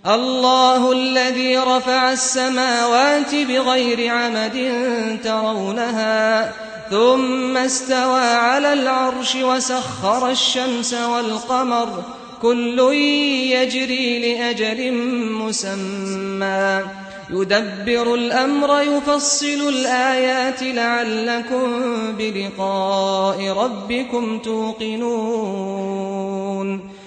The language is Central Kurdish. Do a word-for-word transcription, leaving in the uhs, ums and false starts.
الله الذي رفع السماوات بغير عمد ترونها ثم استوى على العرش وسخر الشمس والقمر كل يجري لأجل مسمى يدبر الأمر يفصل الآيات لعلكم بلقاء ربكم توقنون